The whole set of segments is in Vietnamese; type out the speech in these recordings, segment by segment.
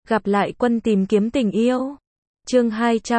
Gặp lại Quân tìm kiếm tình yêu. Chương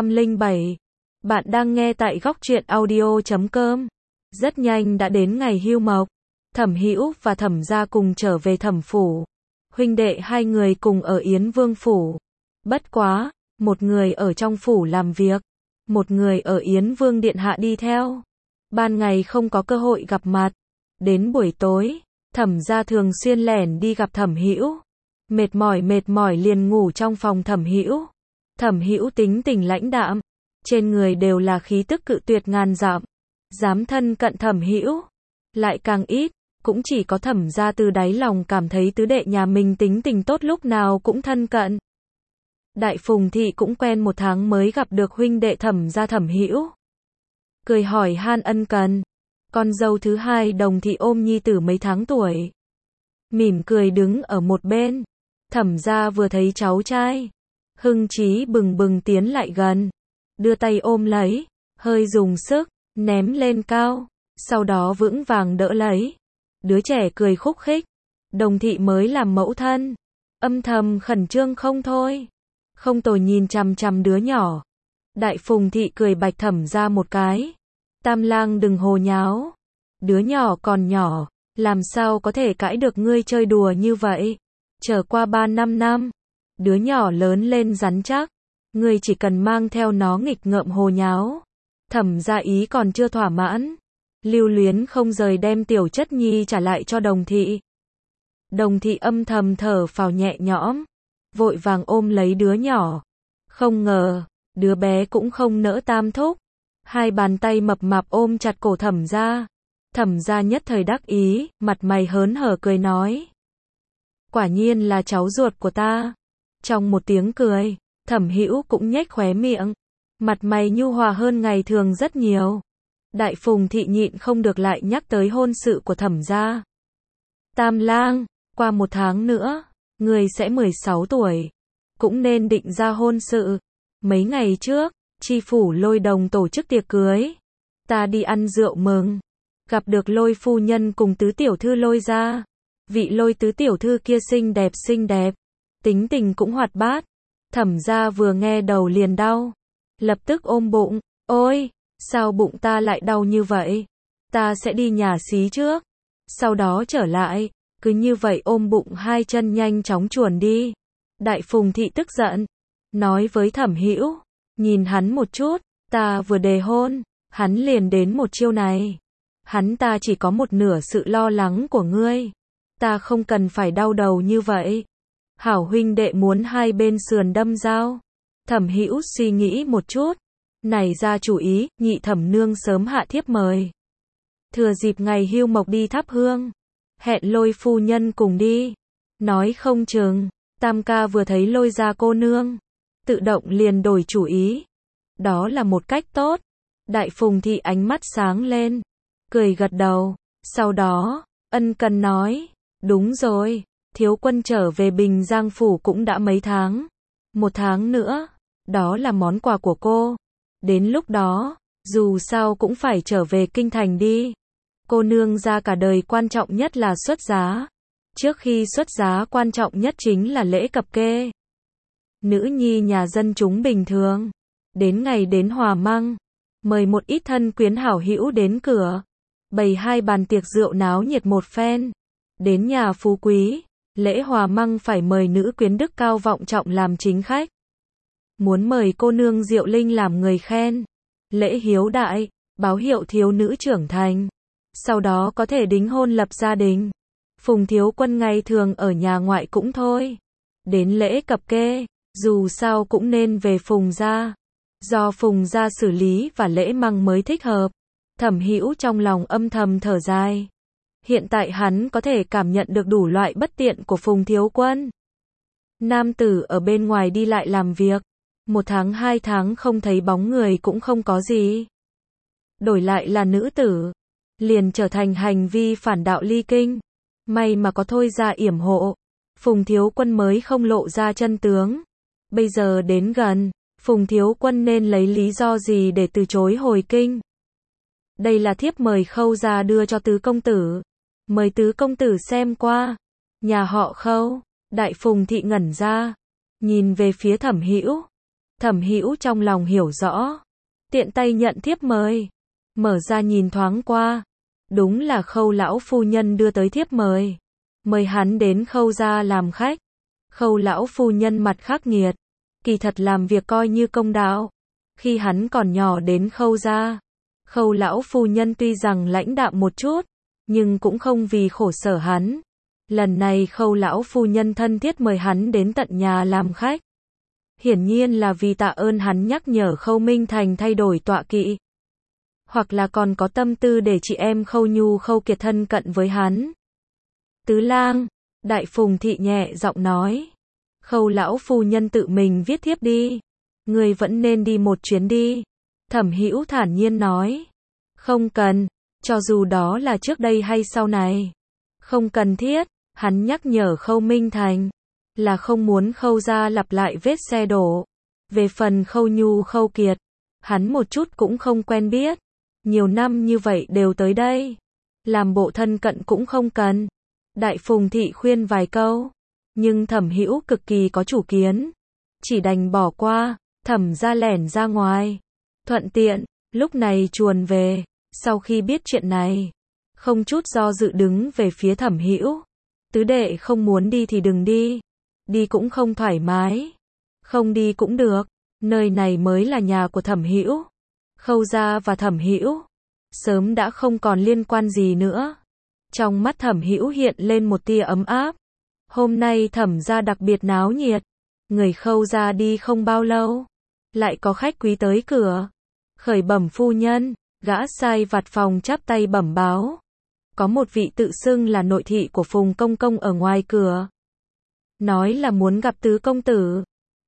207. Bạn đang nghe tại góc truyện audio.com. Rất nhanh đã đến ngày hưu mộc. Thẩm Hữu và Thẩm gia cùng trở về Thẩm phủ. Huynh đệ hai người cùng ở Yến Vương phủ. Bất quá, một người ở trong phủ làm việc, một người ở Yến Vương điện hạ đi theo. Ban ngày không có cơ hội gặp mặt. Đến buổi tối, Thẩm gia thường xuyên lẻn đi gặp Thẩm Hữu. Mệt mỏi liền ngủ trong phòng Thẩm Hữu. Thẩm Hữu tính tình lãnh đạm, trên người đều là khí tức cự tuyệt ngàn dặm. Dám thân cận Thẩm Hữu lại càng ít, cũng chỉ có Thẩm gia từ đáy lòng cảm thấy tứ đệ nhà mình tính tình tốt lúc nào cũng thân cận. Đại Phùng thị cũng quen 1 tháng mới gặp được huynh đệ Thẩm gia Thẩm Hữu. Cười hỏi han ân cần. Con dâu thứ hai Đồng thị ôm nhi tử mấy tháng tuổi, mỉm cười đứng ở một bên. Thẩm gia vừa thấy cháu trai, hưng trí bừng bừng tiến lại gần, đưa tay ôm lấy, hơi dùng sức, ném lên cao, sau đó vững vàng đỡ lấy. Đứa trẻ cười khúc khích. Đồng thị mới làm mẫu thân, âm thầm khẩn trương không thôi. Không tồi nhìn chằm chằm đứa nhỏ. Đại Phùng thị cười bạch Thẩm gia một cái. Tam lang đừng hồ nháo. Đứa nhỏ còn nhỏ, làm sao có thể cãi được ngươi chơi đùa như vậy. Trở qua 3-5 năm, đứa nhỏ lớn lên rắn chắc, ngươi chỉ cần mang theo nó nghịch ngợm hồ nháo. Thẩm gia ý còn chưa thỏa mãn, lưu luyến không rời đem tiểu chất nhi trả lại cho Đồng thị. Đồng thị âm thầm thở phào nhẹ nhõm, vội vàng ôm lấy đứa nhỏ. Không ngờ, đứa bé cũng không nỡ tam thúc. Hai bàn tay mập mạp ôm chặt cổ Thẩm gia. Thẩm gia nhất thời đắc ý, mặt mày hớn hở cười nói. Quả nhiên là cháu ruột của ta. Trong một tiếng cười, Thẩm Hữu cũng nhếch khóe miệng, mặt mày nhu hòa hơn ngày thường rất nhiều. Đại Phùng thị nhịn không được lại nhắc tới hôn sự của Thẩm gia. Tam lang, qua 1 tháng nữa, người sẽ 16 tuổi, cũng nên định ra hôn sự. Mấy ngày trước, Tri phủ Lôi Đồng tổ chức tiệc cưới, ta đi ăn rượu mừng, gặp được Lôi phu nhân cùng tứ tiểu thư Lôi gia. Vị Lôi tứ tiểu thư kia xinh đẹp, tính tình cũng hoạt bát. Thẩm gia vừa nghe đầu liền đau, lập tức ôm bụng. Ôi, sao bụng ta lại đau như vậy? Ta sẽ đi nhà xí trước, sau đó trở lại. Cứ như vậy ôm bụng hai chân nhanh chóng chuồn đi. Đại Phùng thị tức giận, nói với Thẩm Hữu, nhìn hắn một chút, ta vừa đề hôn, hắn liền đến một chiêu này. Hắn ta chỉ có một nửa sự lo lắng của ngươi. Ta không cần phải đau đầu như vậy. Hảo huynh đệ muốn hai bên sườn đâm dao. Thẩm Hữu suy nghĩ một chút, nảy ra chủ ý, nhị thẩm nương sớm hạ thiếp mời. Thừa dịp ngày hưu mộc đi thắp hương, hẹn Lôi phu nhân cùng đi. Nói không chừng, Tam ca vừa thấy Lôi gia cô nương, tự động liền đổi chủ ý. Đó là một cách tốt. Đại Phùng thị ánh mắt sáng lên, cười gật đầu. Sau đó, ân cần nói, đúng rồi, thiếu quân trở về Bình Giang phủ cũng đã mấy tháng. 1 tháng nữa, đó là món quà của cô. Đến lúc đó, dù sao cũng phải trở về kinh thành đi. Cô nương gia cả đời quan trọng nhất là xuất giá. Trước khi xuất giá quan trọng nhất chính là lễ cập kê. Nữ nhi nhà dân chúng bình thường, đến ngày đến hòa măng, mời một ít thân quyến hảo hữu đến cửa, bày 2 bàn tiệc rượu náo nhiệt một phen. Đến nhà phú quý, lễ hòa măng phải mời nữ quyến đức cao vọng trọng làm chính khách. Muốn mời cô nương Diệu Linh làm người khen. Lễ hiếu đại, báo hiệu thiếu nữ trưởng thành, sau đó có thể đính hôn lập gia đình. Phùng thiếu quân ngày thường ở nhà ngoại cũng thôi. Đến lễ cập kê, dù sao cũng nên về Phùng gia. Do Phùng gia xử lý và lễ măng mới thích hợp. Thẩm Hữu trong lòng âm thầm thở dài. Hiện tại hắn có thể cảm nhận được đủ loại bất tiện của Phùng thiếu quân. Nam tử ở bên ngoài đi lại làm việc, 1 tháng 2 tháng không thấy bóng người cũng không có gì. Đổi lại là nữ tử, liền trở thành hành vi phản đạo ly kinh. May mà có Thôi gia yểm hộ, Phùng thiếu quân mới không lộ ra chân tướng. Bây giờ đến gần, Phùng thiếu quân nên lấy lý do gì để từ chối hồi kinh? Đây là thiếp mời Khâu gia đưa cho tứ công tử. Mời tứ công tử xem qua. Nhà họ Khâu, Đại Phùng thị ngẩn ra. Nhìn về phía Thẩm Hữu. Thẩm Hữu trong lòng hiểu rõ, tiện tay nhận thiếp mời, mở ra nhìn thoáng qua, đúng là Khâu lão phu nhân đưa tới thiếp mời, mời hắn đến Khâu gia làm khách. Khâu lão phu nhân mặt khắc nghiệt, kỳ thật làm việc coi như công đạo. Khi hắn còn nhỏ đến Khâu gia, Khâu lão phu nhân tuy rằng lãnh đạm một chút, nhưng cũng không vì khổ sở hắn. Lần này Khâu lão phu nhân thân thiết mời hắn đến tận nhà làm khách. Hiển nhiên là vì tạ ơn hắn nhắc nhở Khâu Minh Thành thay đổi tọa kỵ. Hoặc là còn có tâm tư để chị em Khâu Nhu Khâu Kiệt thân cận với hắn. Tứ lang, Đại Phùng Thị nhẹ giọng nói. Khâu lão phu nhân tự mình viết thiếp đi. Người vẫn nên đi một chuyến đi. Thẩm Hữu thản nhiên nói. Không cần, cho dù đó là trước đây hay sau này. Không cần thiết, hắn nhắc nhở Khâu Minh Thành. Là không muốn Khâu gia lặp lại vết xe đổ. Về phần Khâu Nhu Khâu Kiệt, hắn một chút cũng không quen biết. Nhiều năm như vậy đều tới đây. Làm bộ thân cận cũng không cần. Đại Phùng Thị khuyên vài câu. Nhưng Thẩm Hữu cực kỳ có chủ kiến. Chỉ đành bỏ qua, Thẩm gia lẻn ra ngoài. Thuận tiện, lúc này chuồn về. Sau khi biết chuyện này, không chút do dự đứng về phía Thẩm Hữu. Tứ đệ không muốn đi thì đừng đi. Đi cũng không thoải mái. Không đi cũng được. Nơi này mới là nhà của Thẩm Hữu. Khâu gia và Thẩm Hữu sớm đã không còn liên quan gì nữa. Trong mắt Thẩm Hữu hiện lên một tia ấm áp. Hôm nay Thẩm gia đặc biệt náo nhiệt. Người Khâu gia đi không bao lâu, lại có khách quý tới cửa. Khởi bẩm phu nhân, gã sai vặt phòng chắp tay bẩm báo. Có một vị tự xưng là nội thị của Phùng công công ở ngoài cửa. Nói là muốn gặp tứ công tử.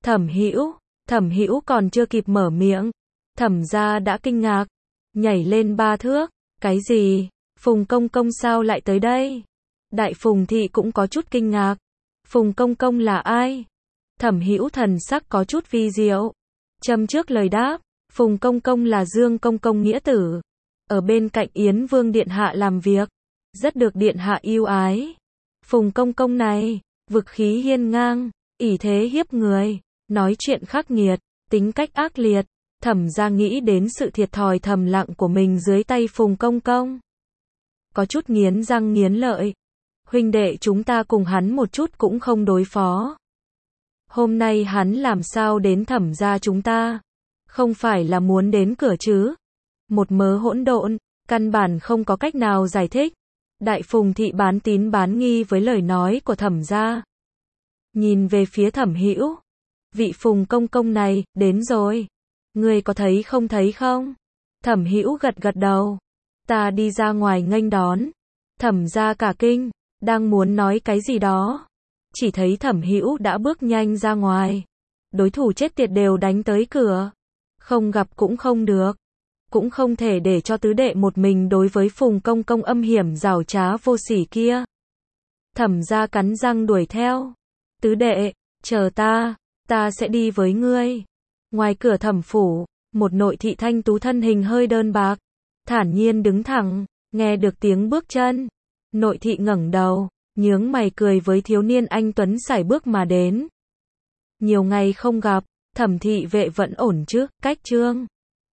Thẩm Hữu còn chưa kịp mở miệng. Thẩm gia đã kinh ngạc, nhảy lên 3 thước. Cái gì? Phùng công công sao lại tới đây? Đại Phùng Thị cũng có chút kinh ngạc. Phùng công công là ai? Thẩm Hữu thần sắc có chút vi diệu. Châm trước lời đáp, Phùng công công là Dương công công nghĩa tử. Ở bên cạnh Yến Vương điện hạ làm việc, rất được điện hạ yêu ái. Phùng công công này, vực khí hiên ngang, ỷ thế hiếp người, nói chuyện khắc nghiệt, tính cách ác liệt. Thẩm gia nghĩ đến sự thiệt thòi thầm lặng của mình dưới tay Phùng công công. Có chút nghiến răng nghiến lợi. Huynh đệ chúng ta cùng hắn một chút cũng không đối phó. Hôm nay hắn làm sao đến Thẩm gia chúng ta? Không phải là muốn đến cửa chứ? Một mớ hỗn độn, căn bản không có cách nào giải thích. Đại Phùng Thị bán tín bán nghi với lời nói của Thẩm gia. Nhìn về phía Thẩm Hữu. Vị Phùng công công này, đến rồi. Ngươi có thấy không? Thẩm Hữu gật gật đầu. Ta đi ra ngoài nghênh đón. Thẩm gia cả kinh, đang muốn nói cái gì đó. Chỉ thấy Thẩm Hữu đã bước nhanh ra ngoài. Đối thủ chết tiệt đều đánh tới cửa. Không gặp cũng không được. Cũng không thể để cho tứ đệ một mình đối với Phùng công công âm hiểm giảo trá vô sỉ kia. Thẩm gia cắn răng đuổi theo. Tứ đệ, chờ ta sẽ đi với ngươi. Ngoài cửa Thẩm phủ, một nội thị thanh tú thân hình hơi đơn bạc, thản nhiên đứng thẳng, nghe được tiếng bước chân. Nội thị ngẩng đầu, nhướng mày cười với thiếu niên anh tuấn sải bước mà đến. Nhiều ngày không gặp, Thẩm thị vệ vẫn ổn chứ? Cách Trương